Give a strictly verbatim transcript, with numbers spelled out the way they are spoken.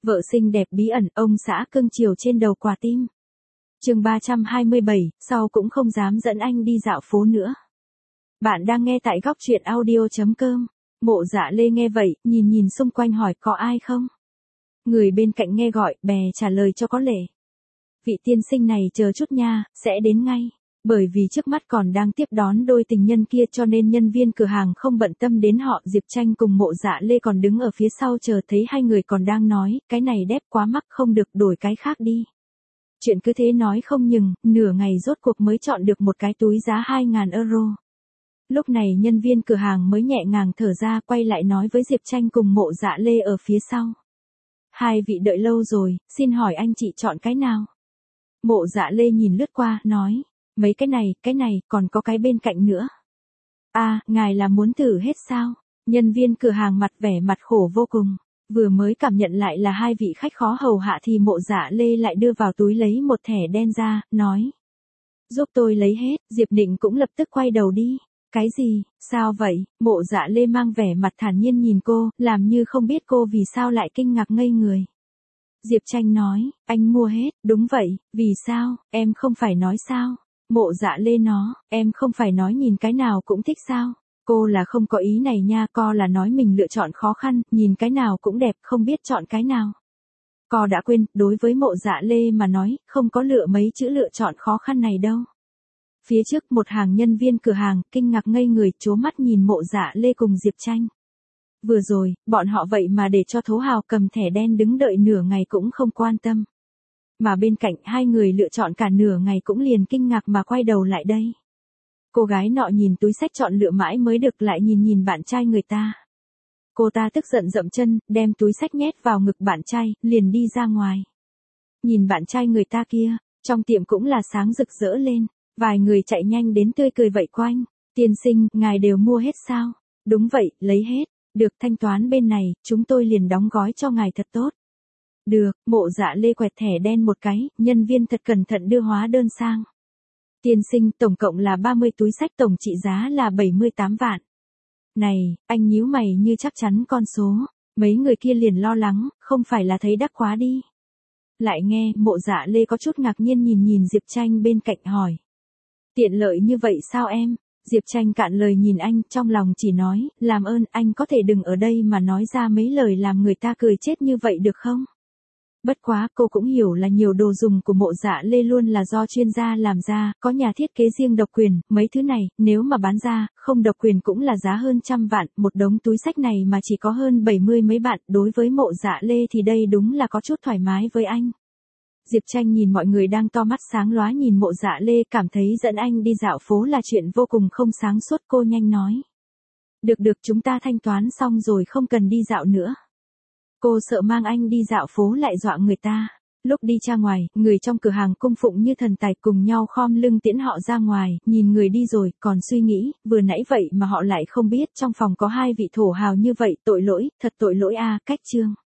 Vợ xinh đẹp bí ẩn, ông xã cưng chiều trên đầu quả tim. Chương ba trăm hai mươi bảy, sau cũng không dám dẫn anh đi dạo phố nữa. Bạn đang nghe tại góc truyện audio chấm com. Mộ Dạ Lê nghe vậy, nhìn nhìn xung quanh hỏi có ai không? Người bên cạnh nghe gọi, bè trả lời cho có lệ. Vị tiên sinh này chờ chút nha, sẽ đến ngay. Bởi vì trước mắt còn đang tiếp đón đôi tình nhân kia cho nên nhân viên cửa hàng không bận tâm đến họ. Diệp Tranh cùng Mộ Dạ Lê còn đứng ở phía sau chờ, thấy hai người còn đang nói, cái này đẹp quá mắc không được, đổi cái khác đi. Chuyện cứ thế nói không ngừng, nửa ngày rốt cuộc mới chọn được một cái túi giá hai nghìn euro. Lúc này nhân viên cửa hàng mới nhẹ nhàng thở ra, quay lại nói với Diệp Tranh cùng Mộ Dạ Lê ở phía sau. Hai vị đợi lâu rồi, xin hỏi anh chị chọn cái nào? Mộ Dạ Lê nhìn lướt qua, nói, mấy cái này, cái này, còn có cái bên cạnh nữa. À, ngài là muốn thử hết sao? Nhân viên cửa hàng mặt vẻ mặt khổ vô cùng. Vừa mới cảm nhận lại là hai vị khách khó hầu hạ thì Mộ Dạ Lê lại đưa vào túi lấy một thẻ đen ra, nói. Giúp tôi lấy hết, Diệp Định cũng lập tức quay đầu đi. Cái gì, sao vậy? Mộ Dạ Lê mang vẻ mặt thản nhiên nhìn cô, làm như không biết cô vì sao lại kinh ngạc ngây người. Diệp Tranh nói, anh mua hết, đúng vậy, vì sao, em không phải nói sao? Mộ Dạ Lê nó, em không phải nói nhìn cái nào cũng thích sao? Cô là không có ý này nha, co là nói mình lựa chọn khó khăn, nhìn cái nào cũng đẹp, không biết chọn cái nào. Co đã quên, đối với Mộ Dạ Lê mà nói, không có lựa mấy chữ lựa chọn khó khăn này đâu. Phía trước một hàng nhân viên cửa hàng, kinh ngạc ngây người, trố mắt nhìn Mộ Dạ Lê cùng Diệp Tranh. Vừa rồi, bọn họ vậy mà để cho thố hào cầm thẻ đen đứng đợi nửa ngày cũng không quan tâm. Mà bên cạnh hai người lựa chọn cả nửa ngày cũng liền kinh ngạc mà quay đầu lại đây. Cô gái nọ nhìn túi xách chọn lựa mãi mới được, lại nhìn nhìn bạn trai người ta. Cô ta tức giận dậm chân, đem túi xách nhét vào ngực bạn trai, liền đi ra ngoài. Nhìn bạn trai người ta kia, trong tiệm cũng là sáng rực rỡ lên, vài người chạy nhanh đến tươi cười vẫy quanh. Tiên sinh, ngài đều mua hết sao? Đúng vậy, lấy hết. Được, thanh toán bên này, chúng tôi liền đóng gói cho ngài thật tốt. Được, Mộ Dạ Lê quẹt thẻ đen một cái, nhân viên thật cẩn thận đưa hóa đơn sang. Tiên sinh, tổng cộng là ba mươi túi xách, tổng trị giá là bảy mươi tám vạn. Này, anh nhíu mày như chắc chắn con số. Mấy người kia liền lo lắng, không phải là thấy đắt quá đi. Lại nghe, Mộ Dạ Lê có chút ngạc nhiên nhìn nhìn Diệp Tranh bên cạnh hỏi. Tiện lợi như vậy sao em? Diệp Tranh cạn lời nhìn anh, trong lòng chỉ nói, làm ơn anh có thể đừng ở đây mà nói ra mấy lời làm người ta cười chết như vậy được không? Bất quá cô cũng hiểu là nhiều đồ dùng của Mộ Dạ Lê luôn là do chuyên gia làm ra, có nhà thiết kế riêng độc quyền, mấy thứ này, nếu mà bán ra, không độc quyền cũng là giá hơn trăm vạn, một đống túi xách này mà chỉ có hơn bảy mươi mấy bạn, đối với Mộ Dạ Lê thì đây đúng là có chút thoải mái với anh. Diệp Tranh nhìn mọi người đang to mắt sáng lóa nhìn Mộ Dạ Lê, cảm thấy dẫn anh đi dạo phố là chuyện vô cùng không sáng suốt, cô nhanh nói. Được được, chúng ta thanh toán xong rồi không cần đi dạo nữa. Cô sợ mang anh đi dạo phố lại dọa người ta. Lúc đi ra ngoài, người trong cửa hàng cung phụng như thần tài cùng nhau khom lưng tiễn họ ra ngoài, nhìn người đi rồi, còn suy nghĩ, vừa nãy vậy mà họ lại không biết trong phòng có hai vị thổ hào như vậy, tội lỗi, thật tội lỗi a, cách chương.